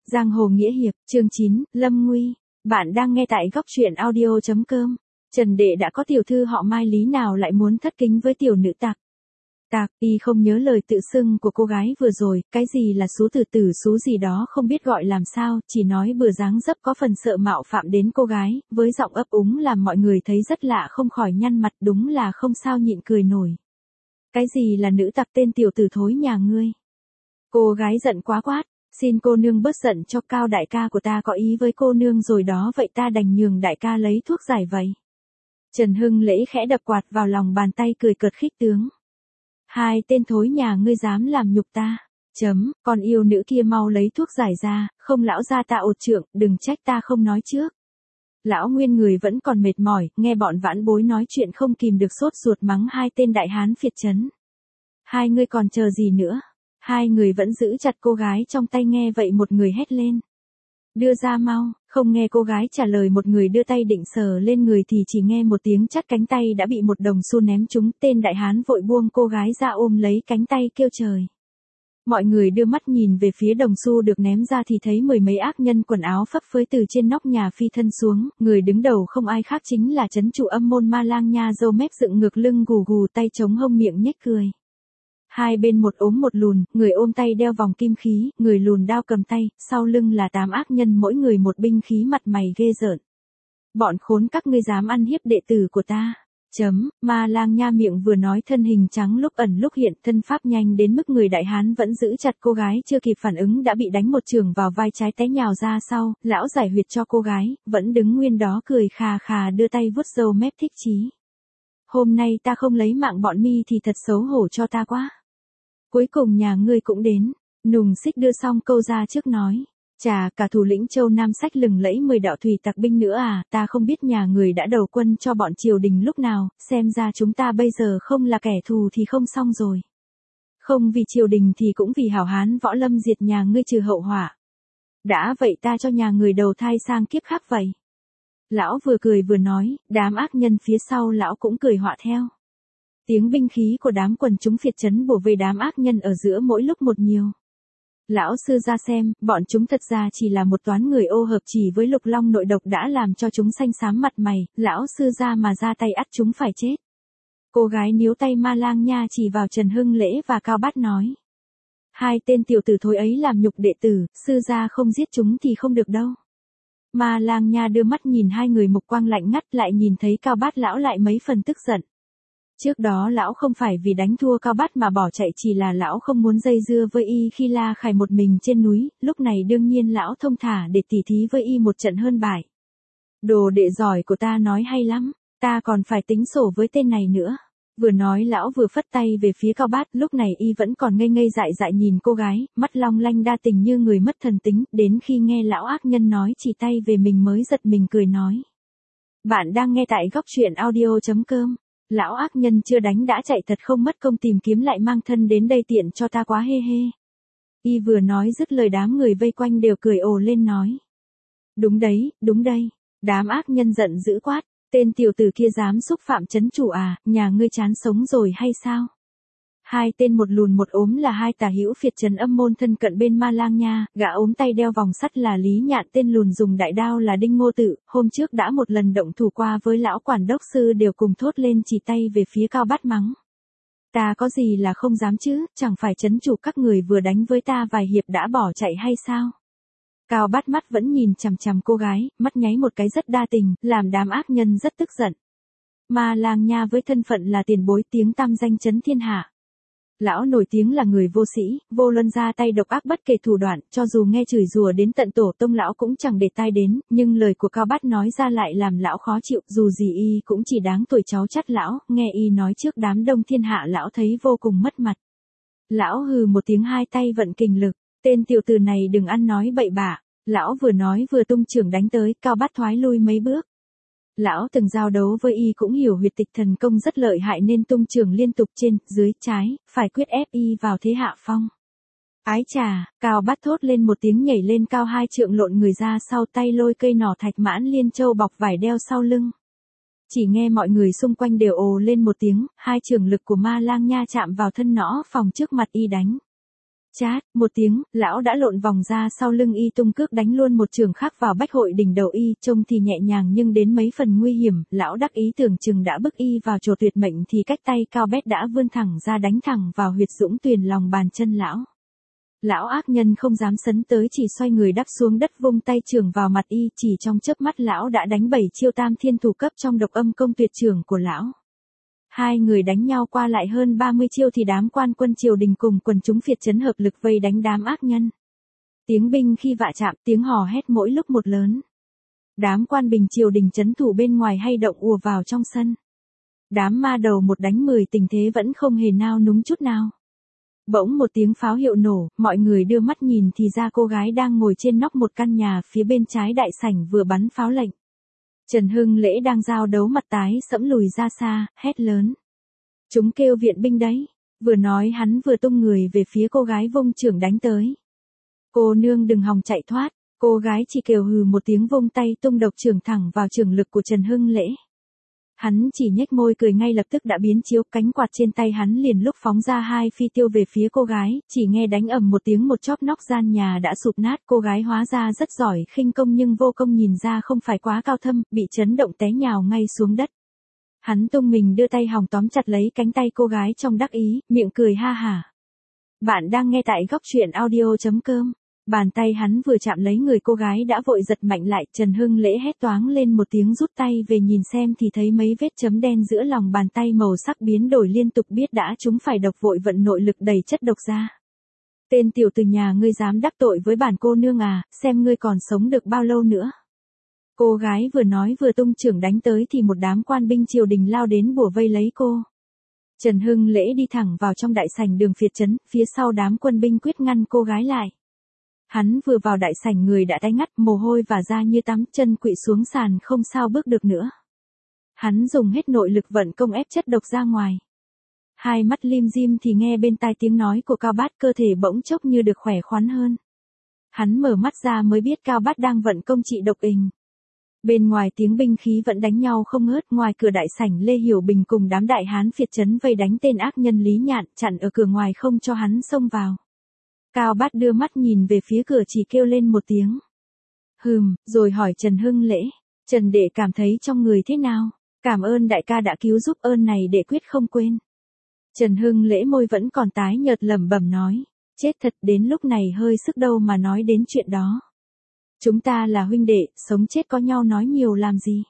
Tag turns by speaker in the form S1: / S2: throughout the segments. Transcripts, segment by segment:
S1: Giang hồ nghĩa hiệp, chương 9, Lâm Nguy. Bạn đang nghe tại góc truyện audio.com. Trần Đệ đã có tiểu thư họ Mai lý nào lại muốn thất kính với tiểu nữ tặc. Y không nhớ lời tự xưng của cô gái vừa rồi, cái gì là xú tử xú gì đó không biết gọi làm sao, chỉ nói bừa dáng dấp có phần sợ mạo phạm đến cô gái, với giọng ấp úng làm mọi người thấy rất lạ không khỏi nhăn mặt, đúng là không sao nhịn cười nổi. Cái gì là nữ tặc tên tiểu tử thối nhà ngươi? Cô gái giận quá quát, xin cô nương bớt giận cho Cao đại ca của ta có ý với cô nương rồi đó, vậy ta đành nhường đại ca lấy thuốc giải vậy. Trần Hưng Lễ khẽ đập quạt vào lòng bàn tay cười cợt khích tướng. Hai tên thối nhà ngươi dám làm nhục ta. Con yêu nữ kia mau lấy thuốc giải ra, không lão gia ta ột trượng, đừng trách ta không nói trước. Lão Nguyên người vẫn còn mệt mỏi, nghe bọn vãn bối nói chuyện không kìm được sốt ruột mắng hai tên đại hán phiệt trấn. Hai ngươi còn chờ gì nữa? Hai người vẫn giữ chặt cô gái trong tay, nghe vậy một người hét lên. Đưa ra mau, không nghe cô gái trả lời, một người đưa tay định sờ lên người thì chỉ nghe một tiếng chát, cánh tay đã bị một đồng xu ném trúng, tên đại hán vội buông cô gái ra ôm lấy cánh tay kêu trời. Mọi người đưa mắt nhìn về phía đồng xu được ném ra thì thấy mười mấy ác nhân quần áo phấp phới từ trên nóc nhà phi thân xuống, người đứng đầu không ai khác chính là trấn chủ âm môn Ma Lang Nha, râu mép dựng ngược lưng gù gù, tay chống hông miệng nhếch cười. Hai bên một ốm một lùn, người ôm tay đeo vòng kim khí, người lùn đao cầm tay, sau lưng là 8 ác nhân mỗi người một binh khí, mặt mày ghê rợn. Bọn khốn các ngươi dám ăn hiếp đệ tử của ta. Ma Lang Nha miệng vừa nói thân hình trắng lúc ẩn lúc hiện, thân pháp nhanh đến mức người đại hán vẫn giữ chặt cô gái chưa kịp phản ứng đã bị đánh một chưởng vào vai trái, té nhào ra sau, lão giải huyệt cho cô gái, vẫn đứng nguyên đó cười khà khà đưa tay vuốt râu mép thích chí. Hôm nay ta không lấy mạng bọn mi thì thật xấu hổ cho ta quá. Cuối cùng nhà ngươi cũng đến. Nùng Xích đưa xong câu ra trước nói. Chà, cả thủ lĩnh Châu Nam sách lừng lẫy 10 đạo thủy tặc binh nữa à, ta không biết nhà người đã đầu quân cho bọn triều đình lúc nào, xem ra chúng ta bây giờ không là kẻ thù thì không xong rồi. Không vì triều đình thì cũng vì hảo hán võ lâm diệt nhà ngươi trừ hậu họa. Đã vậy ta cho nhà người đầu thai sang kiếp khác vậy. Lão vừa cười vừa nói, đám ác nhân phía sau lão cũng cười họa theo. Tiếng binh khí của đám quần chúng phiệt trấn bổ về đám ác nhân ở giữa mỗi lúc một nhiều. Lão sư ra xem, bọn chúng thật ra chỉ là một toán người ô hợp, chỉ với lục long nội độc đã làm cho chúng xanh xám mặt mày, lão sư ra mà ra tay ắt chúng phải chết. Cô gái níu tay Ma Lang Nha chỉ vào Trần Hưng Lễ và Cao Bát nói. Hai tên tiểu tử thối ấy làm nhục đệ tử, sư gia không giết chúng thì không được đâu. Ma Lang Nha đưa mắt nhìn hai người, mục quang lạnh ngắt, lại nhìn thấy Cao Bát lão lại mấy phần tức giận. Trước đó lão không phải vì đánh thua Cao Bát mà bỏ chạy, chỉ là lão không muốn dây dưa với y khi La Khải một mình trên núi, lúc này đương nhiên lão thông thả để tỉ thí với y một trận hơn bại. Đồ đệ giỏi của ta nói hay lắm, ta còn phải tính sổ với tên này nữa. Vừa nói lão vừa phất tay về phía Cao Bát, lúc này y vẫn còn ngây ngây dại dại nhìn cô gái, mắt long lanh đa tình như người mất thần tính, đến khi nghe lão ác nhân nói chỉ tay về mình mới giật mình cười nói. Bạn đang nghe tại góc truyện audio.com. Lão ác nhân chưa đánh đã chạy, thật không mất công tìm kiếm lại mang thân đến đây tiện cho ta quá, hê hê. Y vừa nói dứt lời đám người vây quanh đều cười ồ lên nói. Đúng đấy, đúng đây. Đám ác nhân giận dữ quát. Tên tiểu tử kia dám xúc phạm trấn chủ à, nhà ngươi chán sống rồi hay sao? Hai tên một lùn một ốm là hai tả hữu phiệt trấn âm môn thân cận bên Ma Lang Nha, gã ốm tay đeo vòng sắt là Lý Nhạn, tên lùn dùng đại đao là Đinh Ngô Tự, hôm trước đã một lần động thủ qua với lão quản đốc sư, đều cùng thốt lên chỉ tay về phía Cao Bát mắng. Ta có gì là không dám chứ, chẳng phải trấn chủ các người vừa đánh với ta vài hiệp đã bỏ chạy hay sao? Cao Bát mắt vẫn nhìn chằm chằm cô gái, mắt nháy một cái rất đa tình, làm đám ác nhân rất tức giận. Ma Lang Nha với thân phận là tiền bối tiếng tăm danh chấn thiên hạ. Lão nổi tiếng là người vô sĩ, vô luân ra tay độc ác bất kể thủ đoạn, cho dù nghe chửi rủa đến tận tổ tông lão cũng chẳng để tai đến, nhưng lời của Cao Bát nói ra lại làm lão khó chịu, dù gì y cũng chỉ đáng tuổi cháu chắt lão, nghe y nói trước đám đông thiên hạ lão thấy vô cùng mất mặt. Lão hừ một tiếng, hai tay vận kình lực, tên tiểu tử này đừng ăn nói bậy bạ. Lão vừa nói vừa tung chưởng đánh tới, Cao Bát thoái lui mấy bước. Lão từng giao đấu với y cũng hiểu huyệt tịch thần công rất lợi hại nên tung chưởng liên tục trên, dưới, trái, phải quyết ép y vào thế hạ phong. Ái chà, Cao Bát thốt lên một tiếng nhảy lên cao 2 trượng lộn người ra sau, tay lôi cây nỏ thạch mãn liên châu bọc vải đeo sau lưng. Chỉ nghe mọi người xung quanh đều ồ lên một tiếng, 2 chưởng lực của Ma Lang Nha chạm vào thân nỏ phòng trước mặt y đánh. Chát, một tiếng, lão đã lộn vòng ra sau lưng y tung cước đánh luôn một trường khác vào bách hội đỉnh đầu y, trông thì nhẹ nhàng nhưng đến mấy phần nguy hiểm, lão đắc ý tưởng chừng đã bức y vào chỗ tuyệt mệnh thì cách tay cao bét đã vươn thẳng ra đánh thẳng vào huyệt dũng tuyền lòng bàn chân lão. Lão ác nhân không dám sấn tới chỉ xoay người đắp xuống đất vung tay trường vào mặt y, chỉ trong chớp mắt lão đã đánh 7 chiêu tam thiên thủ cấp trong độc âm công tuyệt trường của lão. Hai người đánh nhau qua lại hơn 30 chiêu thì đám quan quân triều đình cùng quần chúng phiệt trấn hợp lực vây đánh đám ác nhân. Tiếng binh khi vạ chạm, tiếng hò hét mỗi lúc một lớn. Đám quan bình triều đình trấn thủ bên ngoài hay động ùa vào trong sân. Đám ma đầu một đánh 10 tình thế vẫn không hề nao núng chút nào. Bỗng một tiếng pháo hiệu nổ, mọi người đưa mắt nhìn thì ra cô gái đang ngồi trên nóc một căn nhà phía bên trái đại sảnh vừa bắn pháo lệnh. Trần Hưng Lễ đang giao đấu mặt tái sẫm lùi ra xa, hét lớn. Chúng kêu viện binh đấy. Vừa nói hắn vừa tung người về phía cô gái vung chưởng đánh tới. Cô nương đừng hòng chạy thoát, cô gái chỉ kêu hừ một tiếng vung tay tung độc chưởng thẳng vào chưởng lực của Trần Hưng Lễ. Hắn chỉ nhếch môi cười ngay lập tức đã biến chiếu, cánh quạt trên tay hắn liền lúc phóng ra hai phi tiêu về phía cô gái, chỉ nghe đánh ầm một tiếng một chóp nóc gian nhà đã sụp nát, cô gái hóa ra rất giỏi khinh công nhưng vô công nhìn ra không phải quá cao thâm, bị chấn động té nhào ngay xuống đất. Hắn tung mình đưa tay hòng tóm chặt lấy cánh tay cô gái trong đắc ý, miệng cười ha hả. Bạn đang nghe tại góc truyện audio.com. Bàn tay hắn vừa chạm lấy người cô gái đã vội giật mạnh lại, Trần Hưng Lễ hét toáng lên một tiếng rút tay về nhìn xem thì thấy mấy vết chấm đen giữa lòng bàn tay màu sắc biến đổi liên tục, biết đã chúng phải độc vội vận nội lực đầy chất độc ra. Tên tiểu tử nhà ngươi dám đắc tội với bản cô nương à, xem ngươi còn sống được bao lâu nữa. Cô gái vừa nói vừa tung chưởng đánh tới thì một đám quan binh triều đình lao đến bủa vây lấy cô. Trần Hưng Lễ đi thẳng vào trong đại sảnh đường phiệt trấn, phía sau đám quân binh quyết ngăn cô gái lại. Hắn vừa vào đại sảnh người đã tái ngắt, mồ hôi và da như tắm, chân quỵ xuống sàn không sao bước được nữa. Hắn dùng hết nội lực vận công ép chất độc ra ngoài. Hai mắt lim dim thì nghe bên tai tiếng nói của Cao Bát, cơ thể bỗng chốc như được khỏe khoắn hơn. Hắn mở mắt ra mới biết Cao Bát đang vận công trị độc ình. Bên ngoài tiếng binh khí vẫn đánh nhau không ngớt, ngoài cửa đại sảnh Lê Hiểu Bình cùng đám đại hán phiệt trấn vây đánh tên ác nhân Lý Nhạn, chặn ở cửa ngoài không cho hắn xông vào. Cao Bát đưa mắt nhìn về phía cửa chỉ kêu lên một tiếng. Rồi hỏi Trần Hưng Lễ. Trần đệ cảm thấy trong người thế nào? Cảm ơn đại ca đã cứu giúp, ơn này đệ quyết không quên. Trần Hưng Lễ môi vẫn còn tái nhợt lẩm bẩm nói. Chết thật, đến lúc này hơi sức đâu mà nói đến chuyện đó. Chúng ta là huynh đệ, sống chết có nhau nói nhiều làm gì?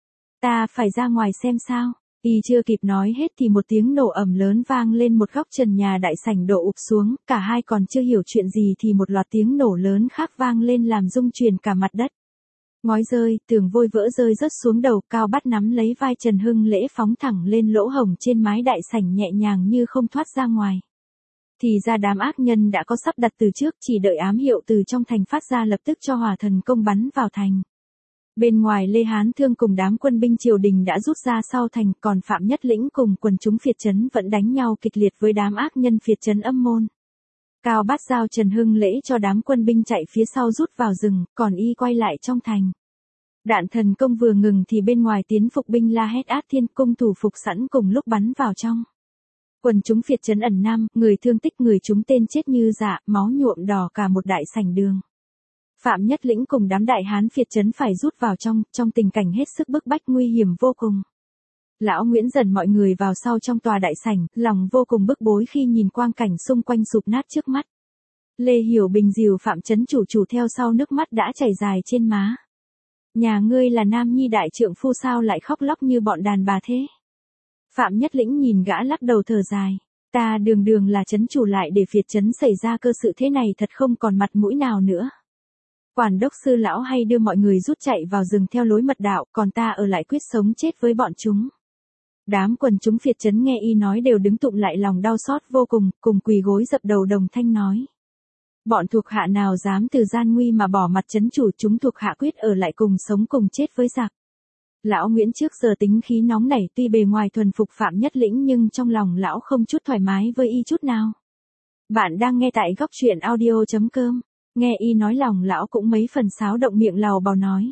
S1: Ta phải ra ngoài xem sao. Y chưa kịp nói hết thì một tiếng nổ ầm lớn vang lên một góc trần nhà đại sảnh đổ ụp xuống, cả hai còn chưa hiểu chuyện gì thì một loạt tiếng nổ lớn khác vang lên làm rung chuyển cả mặt đất. Ngói rơi, tường vôi vỡ rơi rớt xuống đầu, Cao Bát nắm lấy vai Trần Hưng Lễ phóng thẳng lên lỗ hổng trên mái đại sảnh nhẹ nhàng như không thoát ra ngoài. Thì ra đám ác nhân đã có sắp đặt từ trước, chỉ đợi ám hiệu từ trong thành phát ra lập tức cho hỏa thần công bắn vào thành. Bên ngoài Lê Hán Thương cùng đám quân binh triều đình đã rút ra sau thành, còn Phạm Nhất Lĩnh cùng quần chúng phiệt trấn vẫn đánh nhau kịch liệt với đám ác nhân phiệt trấn âm môn. Cao Bát giao Trần Hưng Lễ cho đám quân binh chạy phía sau rút vào rừng, còn y quay lại trong thành. Đạn thần công vừa ngừng thì bên ngoài tiến phục binh la hét át thiên, cung thủ phục sẵn cùng lúc bắn vào trong. Quần chúng phiệt trấn ẩn nam, người thương tích người chúng tên chết như dạ, máu nhuộm đỏ cả một đại sảnh đường. Phạm Nhất Lĩnh cùng đám đại hán phiệt trấn phải rút vào trong tình cảnh hết sức bức bách nguy hiểm vô cùng. Lão Nguyễn dần mọi người vào sau trong tòa đại sảnh, lòng vô cùng bức bối khi nhìn quang cảnh xung quanh sụp nát trước mắt. Lê Hiểu Bình dìu Phạm trấn chủ theo sau, nước mắt đã chảy dài trên má. Nhà ngươi là nam nhi đại trượng phu sao lại khóc lóc như bọn đàn bà thế? Phạm Nhất Lĩnh nhìn gã lắc đầu thở dài. Ta đường là trấn chủ lại để phiệt trấn xảy ra cơ sự thế này, thật không còn mặt mũi nào nữa. Quản đốc sư lão hay đưa mọi người rút chạy vào rừng theo lối mật đạo, còn ta ở lại quyết sống chết với bọn chúng. Đám quần chúng phiệt trấn nghe y nói đều đứng tụng lại lòng đau xót vô cùng, cùng quỳ gối dập đầu đồng thanh nói. Bọn thuộc hạ nào dám từ gian nguy mà bỏ mặt trấn chủ, chúng thuộc hạ quyết ở lại cùng sống cùng chết với giặc. Lão Nguyễn trước giờ tính khí nóng nảy, tuy bề ngoài thuần phục Phạm Nhất Lĩnh nhưng trong lòng lão không chút thoải mái với y chút nào. Bạn đang nghe tại góc truyện audio.com. Nghe y nói lòng lão cũng mấy phần xáo động, miệng lầu bầu nói.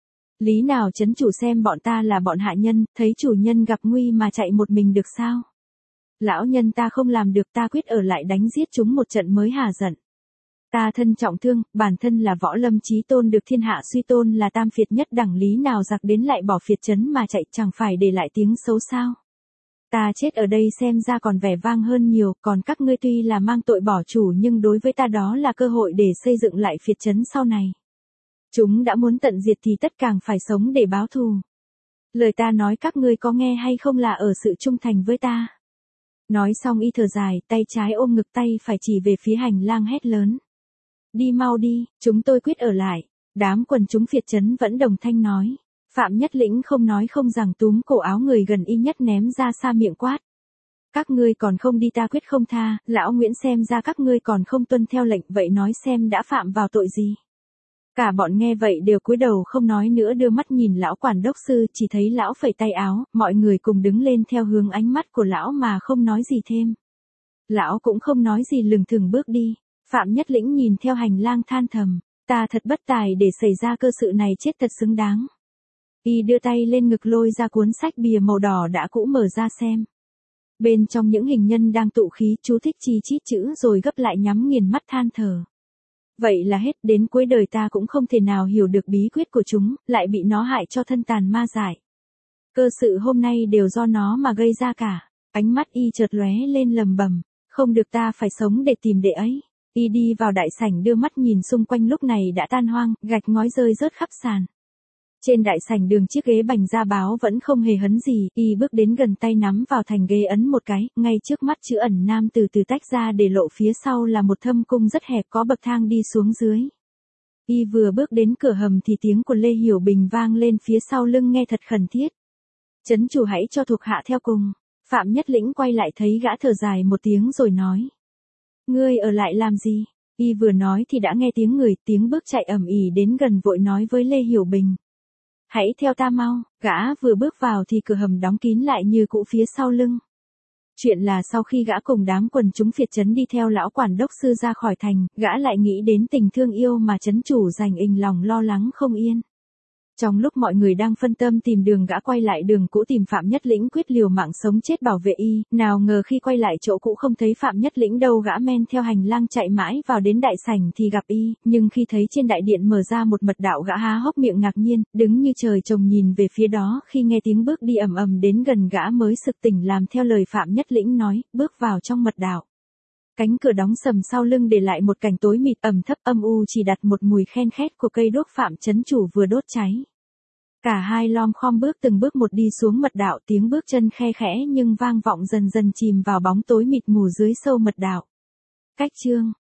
S1: Lý nào trấn chủ xem bọn ta là bọn hạ nhân, thấy chủ nhân gặp nguy mà chạy một mình được sao? Lão nhân ta không làm được, ta quyết ở lại đánh giết chúng một trận mới hà giận. Ta thân trọng thương, bản thân là võ lâm chí tôn được thiên hạ suy tôn là tam phiệt nhất đẳng, lý nào giặc đến lại bỏ phiệt trấn mà chạy, chẳng phải để lại tiếng xấu sao. Ta chết ở đây xem ra còn vẻ vang hơn nhiều, còn các ngươi tuy là mang tội bỏ chủ nhưng đối với ta đó là cơ hội để xây dựng lại phiệt trấn sau này. Chúng đã muốn tận diệt thì tất càng phải sống để báo thù. Lời ta nói các ngươi có nghe hay không là ở sự trung thành với ta. Nói xong y thở dài, tay trái ôm ngực, tay phải chỉ về phía hành lang hét lớn. Đi mau đi, chúng tôi quyết ở lại. Đám quần chúng phiệt trấn vẫn đồng thanh nói. Phạm Nhất Lĩnh không nói không rằng túm cổ áo người gần y nhất ném ra xa miệng quát. Các ngươi còn không đi ta quyết không tha, lão Nguyễn xem ra các ngươi còn không tuân theo lệnh, vậy nói xem đã phạm vào tội gì. Cả bọn nghe vậy đều cúi đầu không nói nữa, đưa mắt nhìn lão quản đốc sư, chỉ thấy lão phẩy tay áo, mọi người cùng đứng lên theo hướng ánh mắt của lão mà không nói gì thêm. Lão cũng không nói gì, lừng thừng bước đi. Phạm Nhất Lĩnh nhìn theo hành lang than thầm, ta thật bất tài để xảy ra cơ sự này, chết thật xứng đáng. Y đưa tay lên ngực lôi ra cuốn sách bìa màu đỏ đã cũ mở ra xem. Bên trong những hình nhân đang tụ khí, chú thích chi chít chữ rồi gấp lại nhắm nghiền mắt than thở. Vậy là hết, đến cuối đời ta cũng không thể nào hiểu được bí quyết của chúng, lại bị nó hại cho thân tàn ma dại. Cơ sự hôm nay đều do nó mà gây ra cả. Ánh mắt y chợt lóe lên lầm bầm, không được, ta phải sống để tìm đệ ấy. Y đi vào đại sảnh, đưa mắt nhìn xung quanh, lúc này đã tan hoang, gạch ngói rơi rớt khắp sàn. Trên đại sảnh đường, chiếc ghế bành da báo vẫn không hề hấn gì, y bước đến gần, tay nắm vào thành ghế ấn một cái, ngay trước mắt chữ ẩn nam từ từ tách ra để lộ phía sau là một thâm cung rất hẹp có bậc thang đi xuống dưới. Y vừa bước đến cửa hầm thì tiếng của Lê Hiểu Bình vang lên phía sau lưng nghe thật khẩn thiết. Trấn chủ hãy cho thuộc hạ theo cùng. Phạm Nhất Lĩnh quay lại thấy gã thở dài một tiếng rồi nói. Ngươi ở lại làm gì? Y vừa nói thì đã nghe tiếng người, tiếng bước chạy ầm ĩ đến gần, vội nói với Lê Hiểu Bình. Hãy theo ta mau. Gã vừa bước vào thì cửa hầm đóng kín lại như cũ phía sau lưng. Chuyện là sau khi gã cùng đám quần chúng phiệt trấn đi theo lão quản đốc sư ra khỏi thành, gã lại nghĩ đến tình thương yêu mà trấn chủ dành, ình lòng lo lắng không yên. Trong lúc mọi người đang phân tâm tìm đường, gã quay lại đường cũ tìm Phạm Nhất Lĩnh, quyết liều mạng sống chết bảo vệ y, nào ngờ khi quay lại chỗ cũ không thấy Phạm Nhất Lĩnh đâu, gã men theo hành lang chạy mãi vào đến đại sảnh thì gặp y, nhưng khi thấy trên đại điện mở ra một mật đạo, gã há hốc miệng ngạc nhiên, đứng như trời trồng nhìn về phía đó, khi nghe tiếng bước đi ầm ầm đến gần, gã mới sực tỉnh, làm theo lời Phạm Nhất Lĩnh nói, bước vào trong mật đạo. Cánh cửa đóng sầm sau lưng để lại một cảnh tối mịt, ẩm thấp âm u, chỉ đặt một mùi khen khét của cây đuốc Phạm trấn chủ vừa đốt cháy. Cả hai lom khom bước từng bước một đi xuống mật đạo, tiếng bước chân khe khẽ nhưng vang vọng, dần dần chìm vào bóng tối mịt mù dưới sâu mật đạo. Cách chương